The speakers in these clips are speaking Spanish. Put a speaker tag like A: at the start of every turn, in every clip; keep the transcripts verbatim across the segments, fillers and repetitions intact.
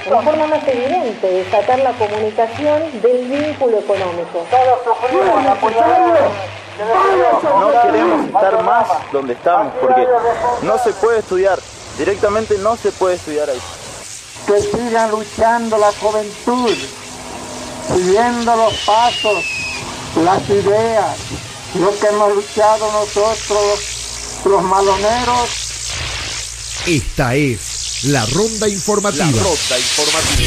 A: La forma más evidente de sacar la comunicación del vínculo económico.
B: No queremos estar más donde estamos porque no se puede estudiar, directamente no se puede estudiar ahí.
C: Que sigan luchando la juventud, siguiendo los pasos, las ideas, lo que hemos luchado nosotros, los maloneros.
D: Esta es la ronda informativa.
B: La ronda informativa.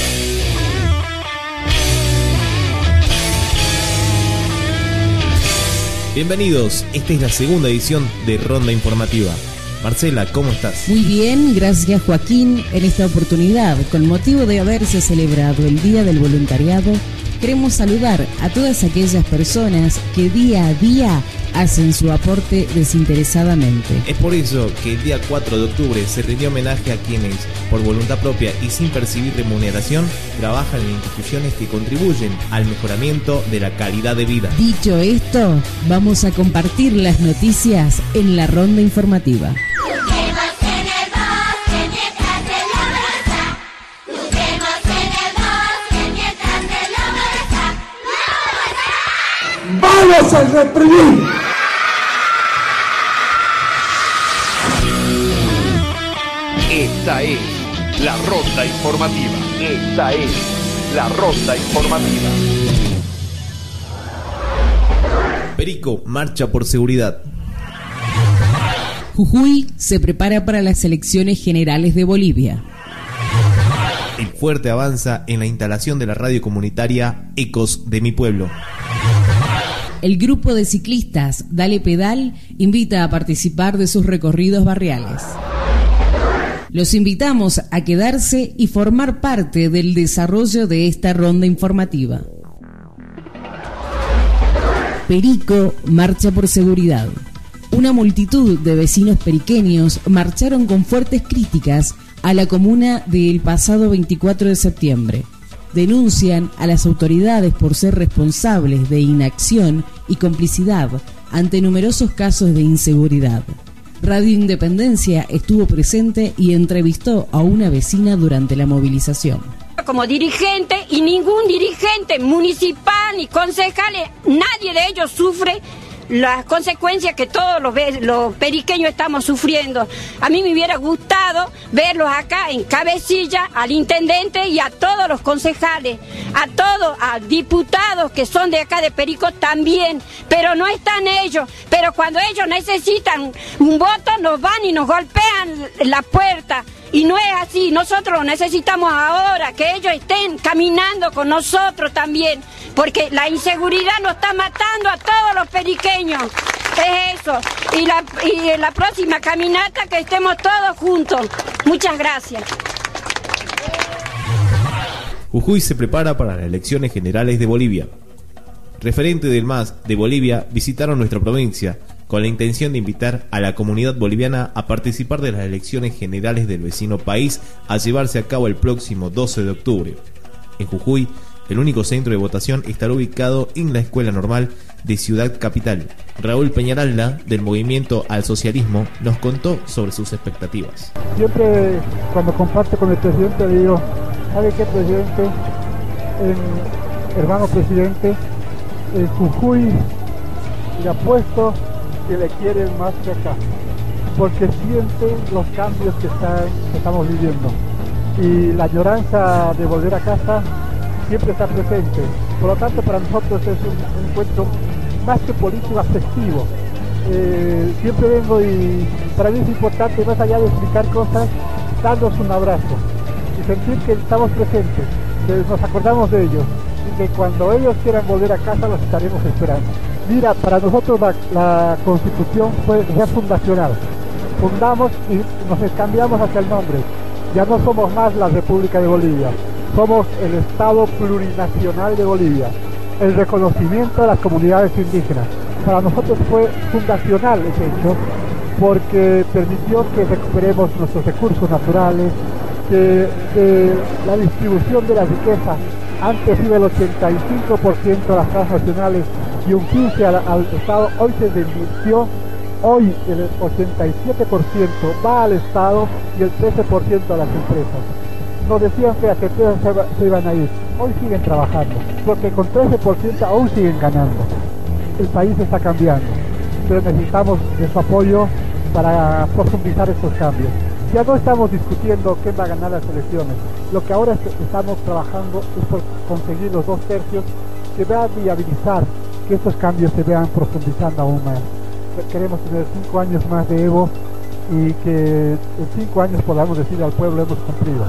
E: Bienvenidos, esta es la segunda edición de Ronda Informativa. Marcela, ¿cómo estás?
F: Muy bien, gracias Joaquín. En esta oportunidad, con motivo de haberse celebrado el Día del Voluntariado, queremos saludar a todas aquellas personas que día a día hacen su aporte desinteresadamente.
E: Es por eso que el día cuatro de octubre se rindió homenaje a quienes, por voluntad propia y sin percibir remuneración, trabajan en instituciones que contribuyen al mejoramiento de la calidad de vida.
F: Dicho esto, vamos a compartir las noticias en la ronda informativa.
C: ¡Vamos a reprimir!
D: Esta es la ronda informativa.
B: Esta es la ronda informativa.
E: Perico marcha por seguridad.
F: Jujuy se prepara para las elecciones generales de Bolivia.
E: El Fuerte avanza en la instalación de la radio comunitaria Ecos de mi Pueblo.
F: El grupo de ciclistas Dale Pedal invita a participar de sus recorridos barriales. Los invitamos a quedarse y formar parte del desarrollo de esta ronda informativa. Perico marcha por seguridad. Una multitud de vecinos periqueños marcharon con fuertes críticas a la comuna del pasado veinticuatro de septiembre. Denuncian a las autoridades por ser responsables de inacción y complicidad ante numerosos casos de inseguridad. Radio Independencia estuvo presente y entrevistó a una vecina durante la movilización.
G: Como dirigente, y ningún dirigente municipal ni concejales, nadie de ellos sufre las consecuencias que todos los, los periqueños estamos sufriendo. A mí me hubiera gustado verlos acá en cabecilla, al intendente y a todos los concejales, a todos, a diputados que son de acá de Perico también, pero no están ellos. Pero cuando ellos necesitan un voto, nos van y nos golpean la puerta. Y no es así, nosotros necesitamos ahora que ellos estén caminando con nosotros también, porque la inseguridad nos está matando a todos los periqueños, es eso, y la, y en la próxima caminata que estemos todos juntos. Muchas gracias.
E: Jujuy se prepara para las elecciones generales de Bolivia. Referentes del M A S de Bolivia visitaron nuestra provincia con la intención de invitar a la comunidad boliviana a participar de las elecciones generales del vecino país a llevarse a cabo el próximo doce de octubre. En Jujuy, el único centro de votación estará ubicado en la Escuela Normal de Ciudad Capital. Raúl Peñaralda, del Movimiento al Socialismo, nos contó sobre sus expectativas.
H: Siempre cuando comparto con el presidente le digo, ¿sabe qué, presidente? En, hermano presidente, en Jujuy le apuesto que le quieren más que acá, porque sienten los cambios que, están, que estamos viviendo, y la añoranza de volver a casa siempre está presente. Por lo tanto, para nosotros es un, un encuentro más que político, afectivo. Eh, siempre vengo y para mí es importante, más allá de explicar cosas, darnos un abrazo y sentir que estamos presentes, que nos acordamos de ellos y que cuando ellos quieran volver a casa los estaremos esperando. Mira, para nosotros la, la Constitución fue refundacional. Fundamos y nos cambiamos hacia el nombre. Ya no somos más la República de Bolivia, somos el Estado Plurinacional de Bolivia. El reconocimiento de las comunidades indígenas. Para nosotros fue fundacional ese hecho, porque permitió que recuperemos nuestros recursos naturales, que, que la distribución de la riqueza antes iba el ochenta y cinco por ciento a las transnacionales y un quince por ciento al, al Estado, hoy se desmintió, hoy el ochenta y siete por ciento va al Estado y el trece por ciento a las empresas. nos decían que a que se, va, se iban a ir. Hoy siguen trabajando, porque con trece por ciento aún siguen ganando. El país está cambiando, pero necesitamos de su apoyo para profundizar estos cambios. Ya no estamos discutiendo quién va a ganar las elecciones. Lo que ahora estamos trabajando es por conseguir los dos tercios que van a viabilizar que estos cambios se vean profundizando aún más. Queremos tener cinco años más de Evo y que en cinco años podamos decir al pueblo hemos cumplido.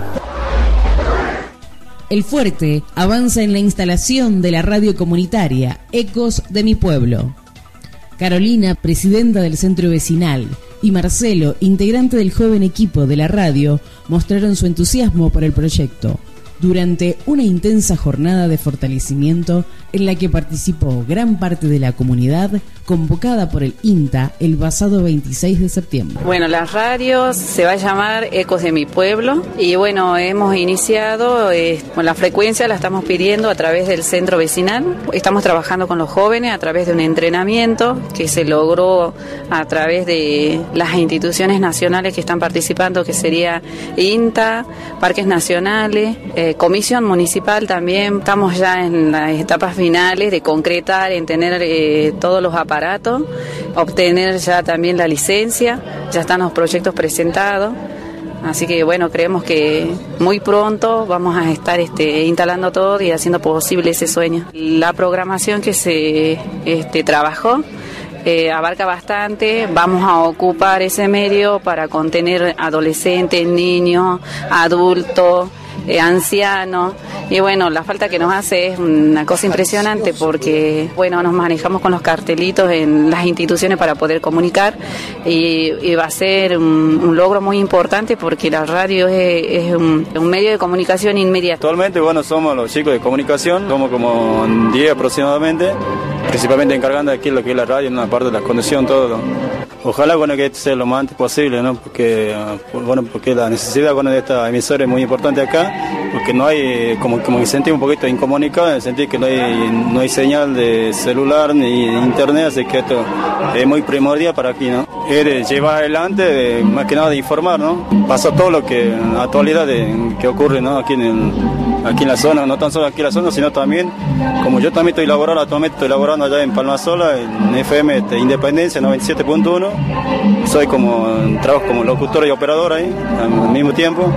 F: El Fuerte avanza en la instalación de la radio comunitaria Ecos de mi Pueblo. Carolina, presidenta del centro vecinal, y Marcelo, integrante del joven equipo de la radio, mostraron su entusiasmo por el proyecto durante una intensa jornada de fortalecimiento en la que participó gran parte de la comunidad convocada por el INTA el pasado veintiséis de septiembre.
I: Bueno, la radio se va a llamar Ecos de mi Pueblo y bueno, hemos iniciado, eh, con la frecuencia la estamos pidiendo a través del centro vecinal. Estamos trabajando con los jóvenes a través de un entrenamiento que se logró a través de las instituciones nacionales que están participando, que sería INTA, Parques Nacionales, eh, Comisión Municipal también. Estamos ya en las etapas finales de concretar, en tener eh, todos los aparatos, obtener ya también la licencia, ya están los proyectos presentados, así que bueno, creemos que muy pronto vamos a estar este, instalando todo y haciendo posible ese sueño. La programación que se este, trabajó eh, abarca bastante, vamos a ocupar ese medio para contener adolescentes, niños, adultos, Eh, ancianos, y bueno, la falta que nos hace es una cosa impresionante porque bueno, nos manejamos con los cartelitos en las instituciones para poder comunicar y, y va a ser un, un logro muy importante porque la radio es, es un, un medio de comunicación inmediato.
B: Actualmente, bueno, somos los chicos de comunicación, somos como diez aproximadamente, principalmente encargando aquí lo que es la radio, en una parte de la conducción, todo. Ojalá, bueno, que esto sea lo más antes posible, ¿no? Porque, bueno, porque la necesidad, bueno, de esta emisora es muy importante acá, porque no hay, como, como que sentimos un poquito incomunicado, en el sentido que no hay, no hay señal de celular ni internet, así que esto es muy primordial para aquí, ¿no? Es de llevar adelante, más que nada de informar, ¿no? Pasa todo lo que, en la actualidad de, que ocurre, ¿no? Aquí en el, aquí en la zona, no tan solo aquí en la zona, sino también, como yo también estoy laborando, actualmente estoy laborando allá en Palmasola, en F M de Independencia noventa y siete punto uno, soy como, trabajo como locutor y operador ahí, al mismo tiempo,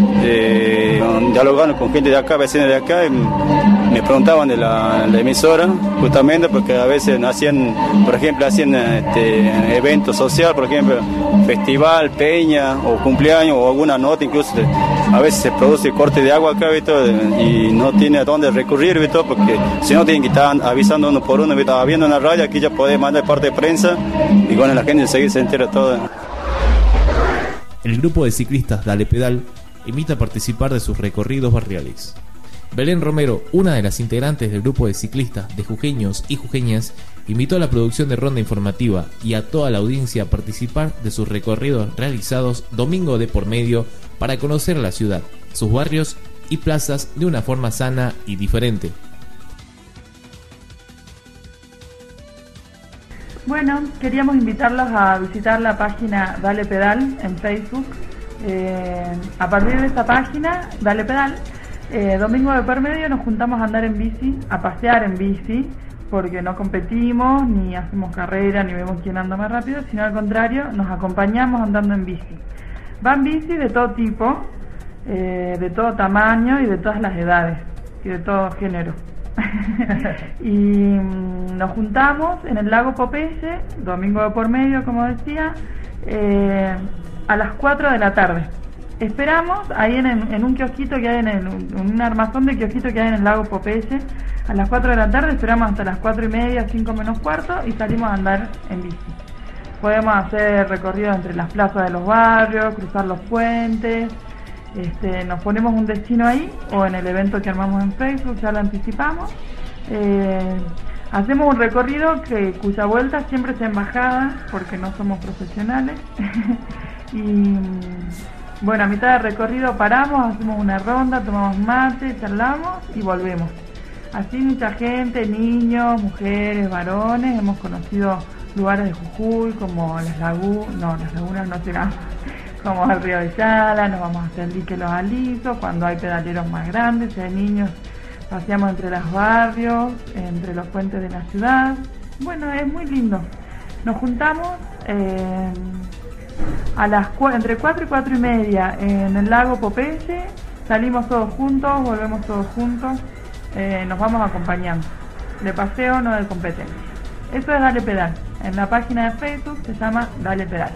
B: eh, dialogando con gente de acá, vecinos de acá, y me preguntaban de la, la emisora, justamente porque a veces hacían, por ejemplo, hacían este, eventos sociales, por ejemplo, festival, peña, o cumpleaños, o alguna nota, incluso a veces se produce corte de agua acá, ¿viste? Y no tiene a dónde recurrir, ¿viste? Porque si no tienen que estar avisando uno por uno, ¿viste? Habiendo una radio, aquí ya podés mandar parte de prensa, y bueno, la gente enseguida se entera todo.
E: El grupo de ciclistas Dale Pedal invita a participar de sus recorridos barriales. Belén Romero, una de las integrantes del grupo de ciclistas de jujeños y jujeñas, invitó a la producción de Ronda Informativa y a toda la audiencia a participar de sus recorridos realizados domingo de por medio para conocer la ciudad, sus barrios y plazas de una forma sana y diferente.
J: Bueno, queríamos invitarlos a visitar la página Dale Pedal en Facebook. Eh, a partir de esta página, Dale Pedal, eh, domingo de por medio nos juntamos a andar en bici, a pasear en bici, porque no competimos, ni hacemos carrera, ni vemos quién anda más rápido, sino al contrario, nos acompañamos andando en bici. Van bici de todo tipo, eh, de todo tamaño y de todas las edades, y de todo género. Y mm, nos juntamos en el lago Popeye, domingo de por medio, como decía, eh, a las cuatro de la tarde. Esperamos ahí en, en un kiosquito que hay en, el, en un armazón de kiosquito que hay en el lago Popeye. A las cuatro de la tarde esperamos hasta las cuatro y media, cinco menos cuarto, y salimos a andar en bici. Podemos hacer recorridos entre las plazas de los barrios, cruzar los puentes. Este, nos ponemos un destino ahí o en el evento que armamos en Facebook, ya lo anticipamos. Eh, hacemos un recorrido que cuya vuelta siempre es en bajada porque no somos profesionales. Y bueno, a mitad de recorrido paramos, hacemos una ronda, tomamos mate, charlamos y volvemos. Así mucha gente, niños, mujeres, varones, hemos conocido lugares de Jujuy como las lagunas, no, las lagunas no llegamos, como el río de Yala, nos vamos hasta el dique Los Alisos, cuando hay pedaleros más grandes, si hay niños, paseamos entre los barrios, entre los puentes de la ciudad. Bueno, es muy lindo. Nos juntamos eh, a las entre cuatro y cuatro y media en el lago Popeye, salimos todos juntos, volvemos todos juntos, eh, nos vamos acompañando, de paseo, no de competencia. Eso es Dale Pedal. En la página de Facebook se llama Dale Pedal.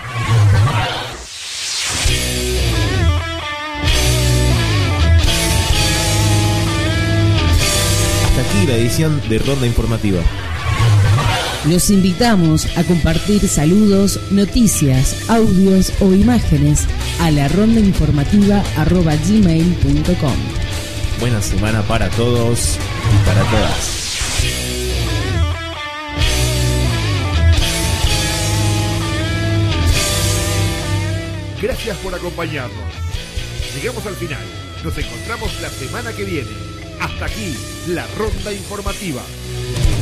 E: Hasta aquí la edición de Ronda Informativa.
F: Los invitamos a compartir saludos, noticias, audios o imágenes a la ronda informativa arroba gmail punto com.
E: Buena semana para todos y para todas.
D: Gracias por acompañarnos. Llegamos al final. Nos encontramos la semana que viene. Hasta aquí, la Ronda Informativa.